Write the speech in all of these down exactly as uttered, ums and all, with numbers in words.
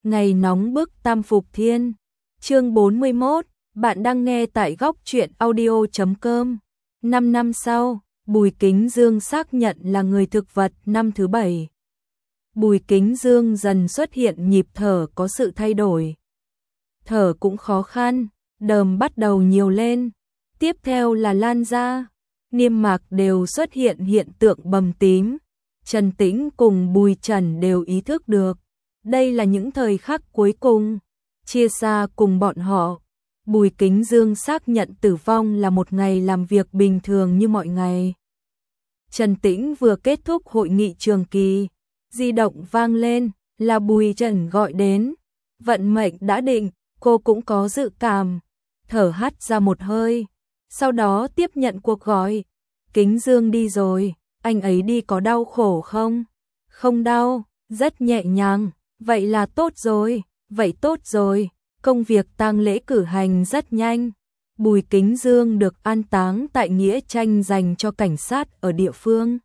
Ngày nóng bức tam phục thiên. Chương bốn mươi mốt, bạn đang nghe tại góc truyện audio chấm com. năm năm sau, Bùi Kính Dương xác nhận là người thực vật năm thứ bảy. Bùi Kính Dương dần xuất hiện nhịp thở có sự thay đổi. Thở cũng khó khăn, đờm bắt đầu nhiều lên. Tiếp theo là lan ra, niêm mạc đều xuất hiện hiện tượng bầm tím. Trần Tĩnh cùng Bùi Trần đều ý thức được. Đây là những thời khắc cuối cùng. Chia xa cùng bọn họ. Bùi Kính Dương xác nhận tử vong là một ngày làm việc bình thường như mọi ngày. Trần Tĩnh vừa kết thúc hội nghị trường kỳ. Di động vang lên, là Bùi Trần gọi đến. Vận mệnh đã định, cô cũng có dự cảm. Thở hắt ra một hơi. Sau đó tiếp nhận cuộc gọi. Kính Dương đi rồi, anh ấy đi có đau khổ không? Không đau, rất nhẹ nhàng. Vậy là tốt rồi, vậy tốt rồi. Công việc tang lễ cử hành rất nhanh. Bùi Kính Dương được an táng tại nghĩa trang dành cho cảnh sát ở địa phương.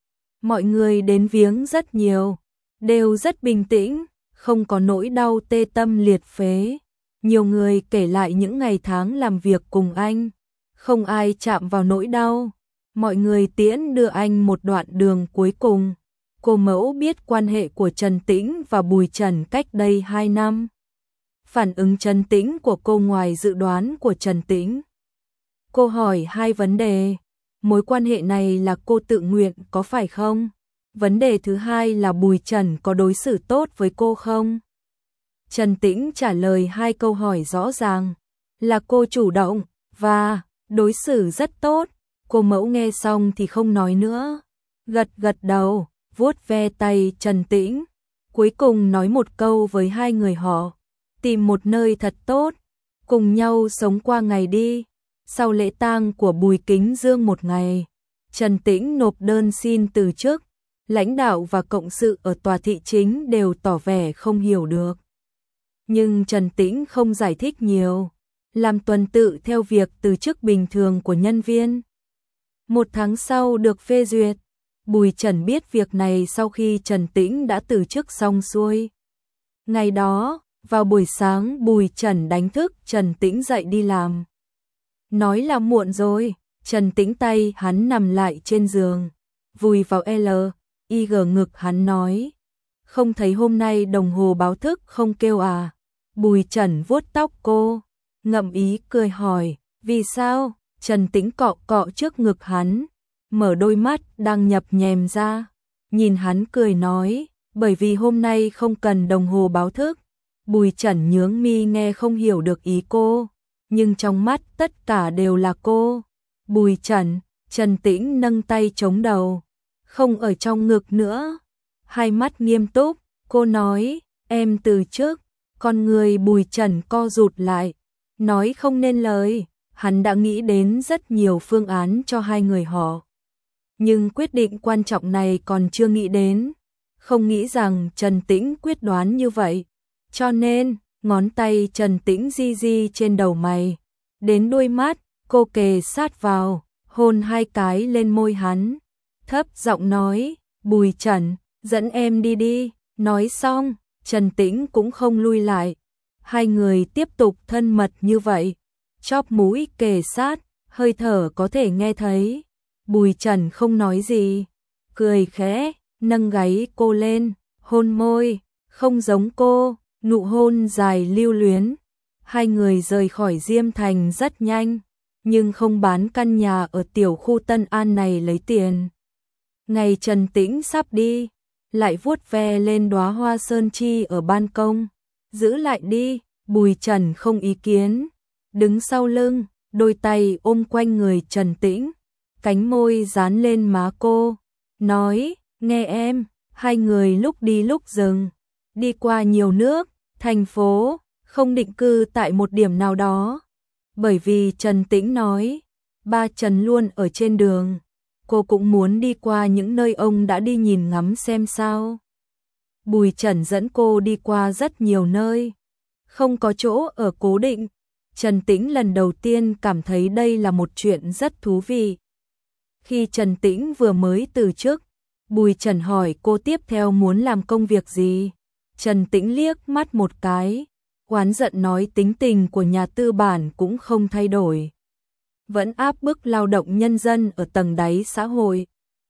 Mọi người đến viếng rất nhiều, đều rất bình tĩnh, không có nỗi đau tê tâm liệt phế. Nhiều người kể lại những ngày tháng làm việc cùng anh, không ai chạm vào nỗi đau. Mọi người tiễn đưa anh một đoạn đường cuối cùng. Cô mẫu biết quan hệ của Trần Tĩnh và Bùi Trần cách đây hai năm. Phản ứng Trần Tĩnh của cô ngoài dự đoán của Trần Tĩnh. Cô hỏi hai vấn đề. Mối quan hệ này là cô tự nguyện có phải không? Vấn đề thứ hai là Bùi Trần có đối xử tốt với cô không? Trần Tĩnh trả lời hai câu hỏi rõ ràng. Là cô chủ động và đối xử rất tốt. Cô mẫu nghe xong thì không nói nữa. Gật gật đầu, vuốt ve tay Trần Tĩnh. Cuối cùng nói một câu với hai người họ. Tìm một nơi thật tốt, cùng nhau sống qua ngày đi. Sau lễ tang của Bùi Kính Dương một ngày, Trần Tĩnh nộp đơn xin từ chức. Lãnh đạo và cộng sự ở tòa thị chính đều tỏ vẻ không hiểu được. Nhưng Trần Tĩnh không giải thích nhiều, làm tuần tự theo việc từ chức bình thường của nhân viên. Một tháng sau được phê duyệt. Bùi Trần biết việc này sau khi Trần Tĩnh đã từ chức xong xuôi. Ngày đó, vào buổi sáng Bùi Trần đánh thức Trần Tĩnh dậy đi làm. Nói là muộn rồi, Trần Tĩnh tay hắn nằm lại trên giường, vùi vào L, I G ngực hắn nói. Không thấy hôm nay đồng hồ báo thức không kêu à? Bùi Trần vuốt tóc cô, ngậm ý cười hỏi, vì sao? Trần Tĩnh cọ cọ trước ngực hắn, mở đôi mắt đang nhập nhèm ra, nhìn hắn cười nói, bởi vì hôm nay không cần đồng hồ báo thức. Bùi Trần nhướng mi nghe không hiểu được ý cô, nhưng trong mắt tất cả đều là cô. Bùi Trần, Trần Tĩnh nâng tay chống đầu, không ở trong ngực nữa. Hai mắt nghiêm túc, cô nói, em từ chức. Con người Bùi Trần co rụt lại, nói không nên lời. Hắn đã nghĩ đến rất nhiều phương án cho hai người họ. Nhưng quyết định quan trọng này còn chưa nghĩ đến. Không nghĩ rằng Trần Tĩnh quyết đoán như vậy. Cho nên, ngón tay Trần Tĩnh di di trên đầu mày. Đến đuôi mắt, cô kề sát vào, hôn hai cái lên môi hắn. Thấp giọng nói, Bùi Trần, dẫn em đi đi. Nói xong, Trần Tĩnh cũng không lui lại. Hai người tiếp tục thân mật như vậy. Chóp mũi kề sát, hơi thở có thể nghe thấy. Bùi Trần không nói gì, cười khẽ, nâng gáy cô lên, hôn môi, không giống cô, nụ hôn dài lưu luyến. Hai người rời khỏi Diêm Thành rất nhanh, nhưng không bán căn nhà ở tiểu khu Tân An này lấy tiền. Ngày Trần Tĩnh sắp đi, lại vuốt ve lên đóa hoa sơn chi ở ban công. Giữ lại đi, Bùi Trần không ý kiến. Đứng sau lưng, đôi tay ôm quanh người Trần Tĩnh, cánh môi dán lên má cô, nói, nghe em. Hai người lúc đi lúc dừng, đi qua nhiều nước, thành phố, không định cư tại một điểm nào đó. Bởi vì Trần Tĩnh nói, ba Trần luôn ở trên đường, cô cũng muốn đi qua những nơi ông đã đi nhìn ngắm xem sao. Bùi Trần dẫn cô đi qua rất nhiều nơi, không có chỗ ở cố định. Trần Tĩnh lần đầu tiên cảm thấy đây là một chuyện rất thú vị. Khi Trần Tĩnh vừa mới từ chức, Bùi Trần hỏi cô tiếp theo muốn làm công việc gì. Trần Tĩnh liếc mắt một cái, oán giận nói tính tình của nhà tư bản cũng không thay đổi. Vẫn áp bức lao động nhân dân ở tầng đáy xã hội.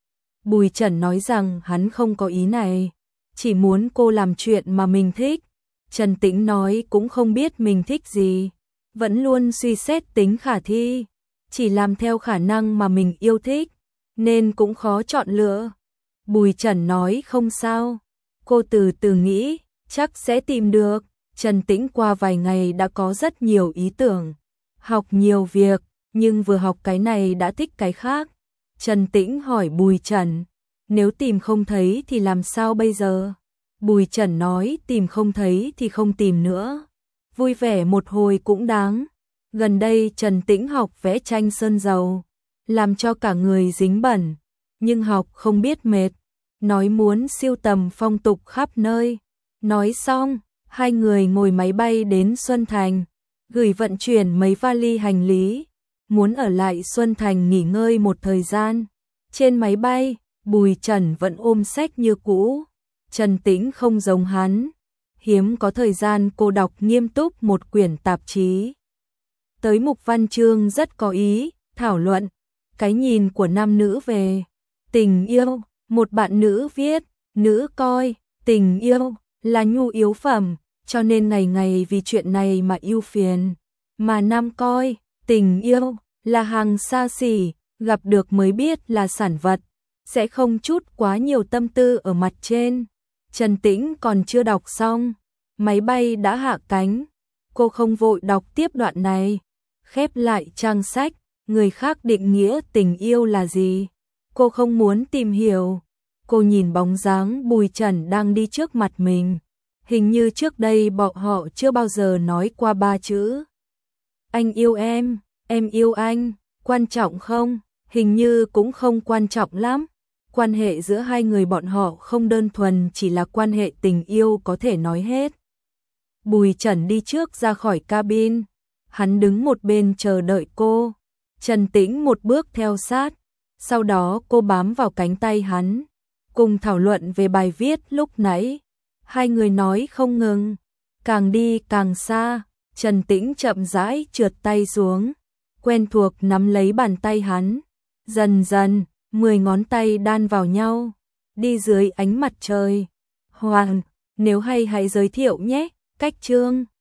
Bùi Trần nói rằng hắn không có ý này, chỉ muốn cô làm chuyện mà mình thích. Trần Tĩnh nói cũng không biết mình thích gì, vẫn luôn suy xét tính khả thi, chỉ làm theo khả năng mà mình yêu thích, nên cũng khó chọn lựa. Bùi Trần nói không sao, cô từ từ nghĩ, chắc sẽ tìm được. Trần Tĩnh qua vài ngày đã có rất nhiều ý tưởng, học nhiều việc, nhưng vừa học cái này đã thích cái khác. Trần Tĩnh hỏi Bùi Trần, nếu tìm không thấy thì làm sao bây giờ? Bùi Trần nói tìm không thấy thì không tìm nữa. Vui vẻ một hồi cũng đáng. Gần đây Trần Tĩnh học vẽ tranh sơn dầu, làm cho cả người dính bẩn, nhưng học không biết mệt, nói muốn sưu tầm phong tục khắp nơi. Nói xong, hai người ngồi máy bay đến Xuân Thành, gửi vận chuyển mấy vali hành lý, muốn ở lại Xuân Thành nghỉ ngơi một thời gian. Trên máy bay, Bùi Trần vẫn ôm sách như cũ. Trần Tĩnh không giống hắn, hiếm có thời gian cô đọc nghiêm túc một quyển tạp chí. Tới mục văn chương rất có ý, thảo luận cái nhìn của nam nữ về tình yêu. Một bạn nữ viết, nữ coi tình yêu là nhu yếu phẩm, cho nên ngày ngày vì chuyện này mà ưu phiền, mà nam coi tình yêu là hàng xa xỉ, gặp được mới biết là sản vật, sẽ không chút quá nhiều tâm tư ở mặt trên. Trần Tĩnh còn chưa đọc xong, máy bay đã hạ cánh, cô không vội đọc tiếp đoạn này, khép lại trang sách. Người khác định nghĩa tình yêu là gì, cô không muốn tìm hiểu. Cô nhìn bóng dáng Bùi Trần đang đi trước mặt mình, hình như trước đây bọn họ chưa bao giờ nói qua ba chữ anh yêu em, em yêu anh, quan trọng không? Hình như cũng không quan trọng lắm. Quan hệ giữa hai người bọn họ không đơn thuần chỉ là quan hệ tình yêu có thể nói hết. Bùi Trần đi trước ra khỏi cabin, hắn đứng một bên chờ đợi cô. Trần Tĩnh một bước theo sát, sau đó cô bám vào cánh tay hắn, cùng thảo luận về bài viết lúc nãy. Hai người nói không ngừng, càng đi càng xa. Trần Tĩnh chậm rãi trượt tay xuống, quen thuộc nắm lấy bàn tay hắn. Dần dần, mười ngón tay đan vào nhau, đi dưới ánh mặt trời. Hoàng, nếu hay hãy giới thiệu nhé, cách chương.